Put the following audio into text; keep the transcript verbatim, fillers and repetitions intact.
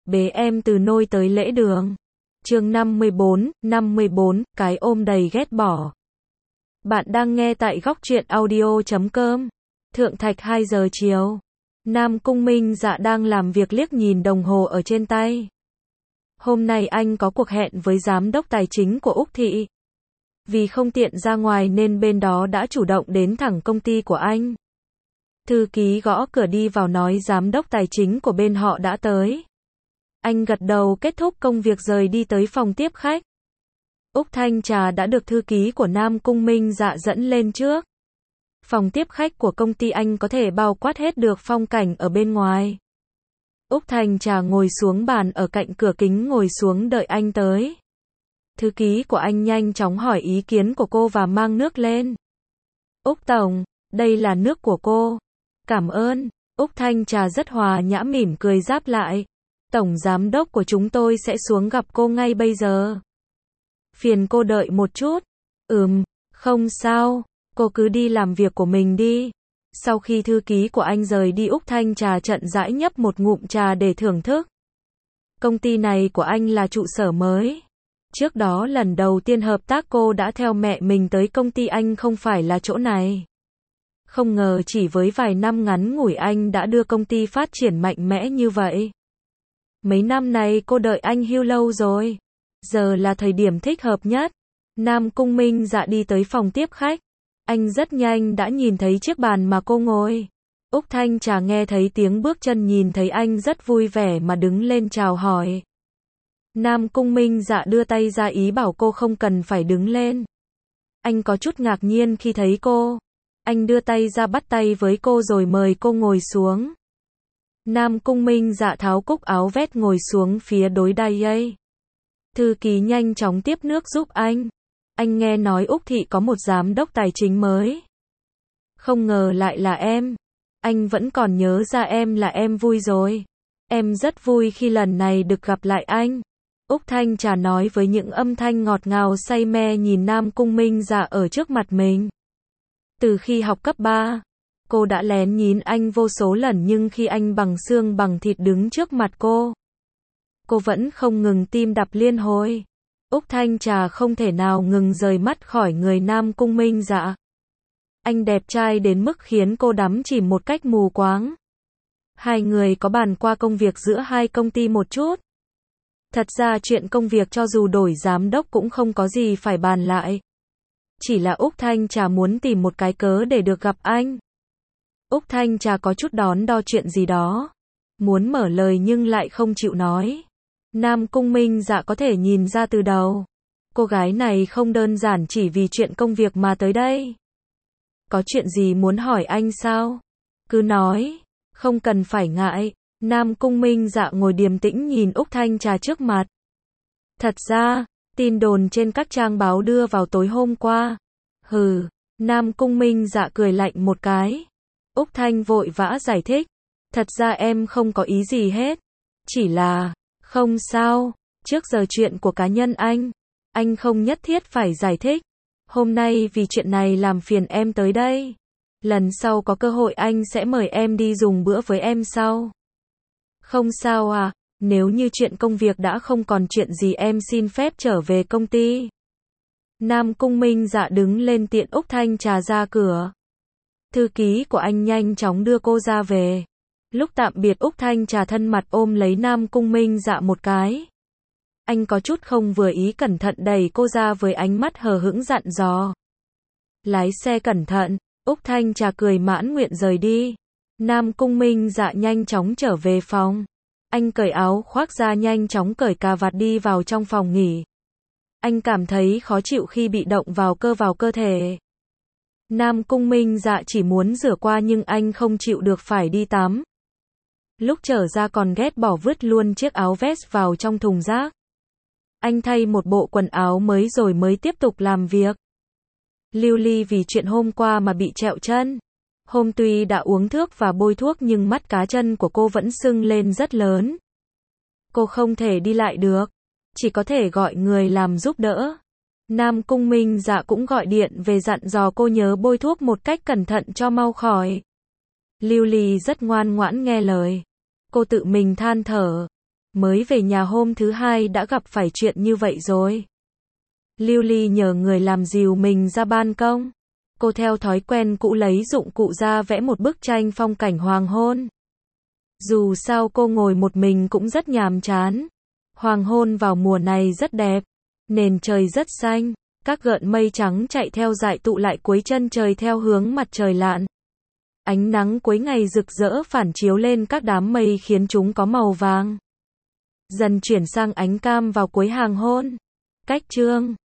bế em từ nôi tới lễ đường. Chương năm mươi bốn, năm mươi bốn, cái ôm đầy ghét bỏ. Bạn đang nghe tại góc truyện audio chấm com. Thượng Thạch hai giờ chiều. Nam Cung Minh Dạ đang làm việc liếc nhìn đồng hồ ở trên tay. Hôm nay anh có cuộc hẹn với giám đốc tài chính của Úc Thị. Vì không tiện ra ngoài nên bên đó đã chủ động đến thẳng công ty của anh. Thư ký gõ cửa đi vào nói giám đốc tài chính của bên họ đã tới. Anh gật đầu kết thúc công việc rời đi tới phòng tiếp khách. Úc Thanh Trà đã được thư ký của Nam Cung Minh Dạ dẫn lên trước. Phòng tiếp khách của công ty anh có thể bao quát hết được phong cảnh ở bên ngoài. Úc Thanh Trà ngồi xuống bàn ở cạnh cửa kính ngồi xuống đợi anh tới. Thư ký của anh nhanh chóng hỏi ý kiến của cô và mang nước lên. Úc Tổng, đây là nước của cô. Cảm ơn. Úc Thanh Trà rất hòa nhã mỉm cười đáp lại. Tổng giám đốc của chúng tôi sẽ xuống gặp cô ngay bây giờ. Phiền cô đợi một chút. Ừm, không sao, cô cứ đi làm việc của mình đi. Sau khi thư ký của anh rời đi Úc Thanh Trà chậm rãi nhấp một ngụm trà để thưởng thức. Công ty này của anh là trụ sở mới. Trước đó lần đầu tiên hợp tác cô đã theo mẹ mình tới công ty anh không phải là chỗ này. Không ngờ chỉ với vài năm ngắn ngủi anh đã đưa công ty phát triển mạnh mẽ như vậy. Mấy năm này cô đợi anh hưu lâu rồi. Giờ là thời điểm thích hợp nhất. Nam Cung Minh Dạ đi tới phòng tiếp khách. Anh rất nhanh đã nhìn thấy chiếc bàn mà cô ngồi. Úc Thanh Trà nghe thấy tiếng bước chân nhìn thấy anh rất vui vẻ mà đứng lên chào hỏi. Nam Cung Minh Dạ đưa tay ra ý bảo cô không cần phải đứng lên. Anh có chút ngạc nhiên khi thấy cô. Anh đưa tay ra bắt tay với cô rồi mời cô ngồi xuống. Nam Cung Minh Dạ tháo cúc áo vest ngồi xuống phía đối đai ấy. Thư ký nhanh chóng tiếp nước giúp anh. Anh nghe nói Úc Thị có một giám đốc tài chính mới. Không ngờ lại là em. Anh vẫn còn nhớ ra em là em vui rồi. Em rất vui khi lần này được gặp lại anh. Úc Thanh Trà nói với những âm thanh ngọt ngào say mê nhìn Nam Cung Minh Dạ ở trước mặt mình. Từ khi học cấp ba, cô đã lén nhìn anh vô số lần nhưng khi anh bằng xương bằng thịt đứng trước mặt cô, cô vẫn không ngừng tim đập liên hồi. Úc Thanh Trà không thể nào ngừng rời mắt khỏi người Nam Cung Minh Dạ. Anh đẹp trai đến mức khiến cô đắm chìm một cách mù quáng. Hai người có bàn qua công việc giữa hai công ty một chút. Thật ra chuyện công việc cho dù đổi giám đốc cũng không có gì phải bàn lại. Chỉ là Úc Thanh Trà muốn tìm một cái cớ để được gặp anh. Úc Thanh Trà có chút đón đo chuyện gì đó. Muốn mở lời nhưng lại không chịu nói. Nam Cung Minh Dạ có thể nhìn ra từ đầu. Cô gái này không đơn giản chỉ vì chuyện công việc mà tới đây. Có chuyện gì muốn hỏi anh sao? Cứ nói. Không cần phải ngại. Nam Cung Minh Dạ ngồi điềm tĩnh nhìn Úc Thanh Trà trước mặt. Thật ra, tin đồn trên các trang báo đưa vào tối hôm qua. Hừ, Nam Cung Minh Dạ cười lạnh một cái. Úc Thanh vội vã giải thích. Thật ra em không có ý gì hết. Chỉ là, không sao, trước giờ chuyện của cá nhân anh. Anh không nhất thiết phải giải thích. Hôm nay vì chuyện này làm phiền em tới đây. Lần sau có cơ hội anh sẽ mời em đi dùng bữa với em sau. Không sao à, nếu như chuyện công việc đã không còn chuyện gì em xin phép trở về công ty. Nam Cung Minh Dạ đứng lên tiện Úc Thanh Trà ra cửa. Thư ký của anh nhanh chóng đưa cô ra về. Lúc tạm biệt Úc Thanh Trà thân mật ôm lấy Nam Cung Minh Dạ một cái. Anh có chút không vừa ý cẩn thận đẩy cô ra với ánh mắt hờ hững dặn dò. Lái xe cẩn thận. Úc Thanh Trà cười mãn nguyện rời đi. Nam Cung Minh Dạ nhanh chóng trở về phòng. Anh cởi áo khoác ra nhanh chóng cởi cà vạt đi vào trong phòng nghỉ. Anh cảm thấy khó chịu khi bị động vào cơ vào cơ thể. Nam Cung Minh Dạ chỉ muốn rửa qua nhưng anh không chịu được phải đi tắm. Lúc trở ra còn ghét bỏ vứt luôn chiếc áo vest vào trong thùng rác. Anh thay một bộ quần áo mới rồi mới tiếp tục làm việc. Lưu Ly vì chuyện hôm qua mà bị trẹo chân. Hôm tuy đã uống thuốc và bôi thuốc nhưng mắt cá chân của cô vẫn sưng lên rất lớn. Cô không thể đi lại được. Chỉ có thể gọi người làm giúp đỡ. Nam Cung Minh Dạ cũng gọi điện về dặn dò cô nhớ bôi thuốc một cách cẩn thận cho mau khỏi. Lưu Ly rất ngoan ngoãn nghe lời. Cô tự mình than thở. Mới về nhà hôm thứ hai đã gặp phải chuyện như vậy rồi. Lưu Ly nhờ người làm dìu mình ra ban công. Cô theo thói quen cũ lấy dụng cụ ra vẽ một bức tranh phong cảnh hoàng hôn. Dù sao cô ngồi một mình cũng rất nhàm chán. Hoàng hôn vào mùa này rất đẹp. Nền trời rất xanh. Các gợn mây trắng chạy theo dải tụ lại cuối chân trời theo hướng mặt trời lặn. Ánh nắng cuối ngày rực rỡ phản chiếu lên các đám mây khiến chúng có màu vàng. Dần chuyển sang ánh cam vào cuối hoàng hôn. Cách chương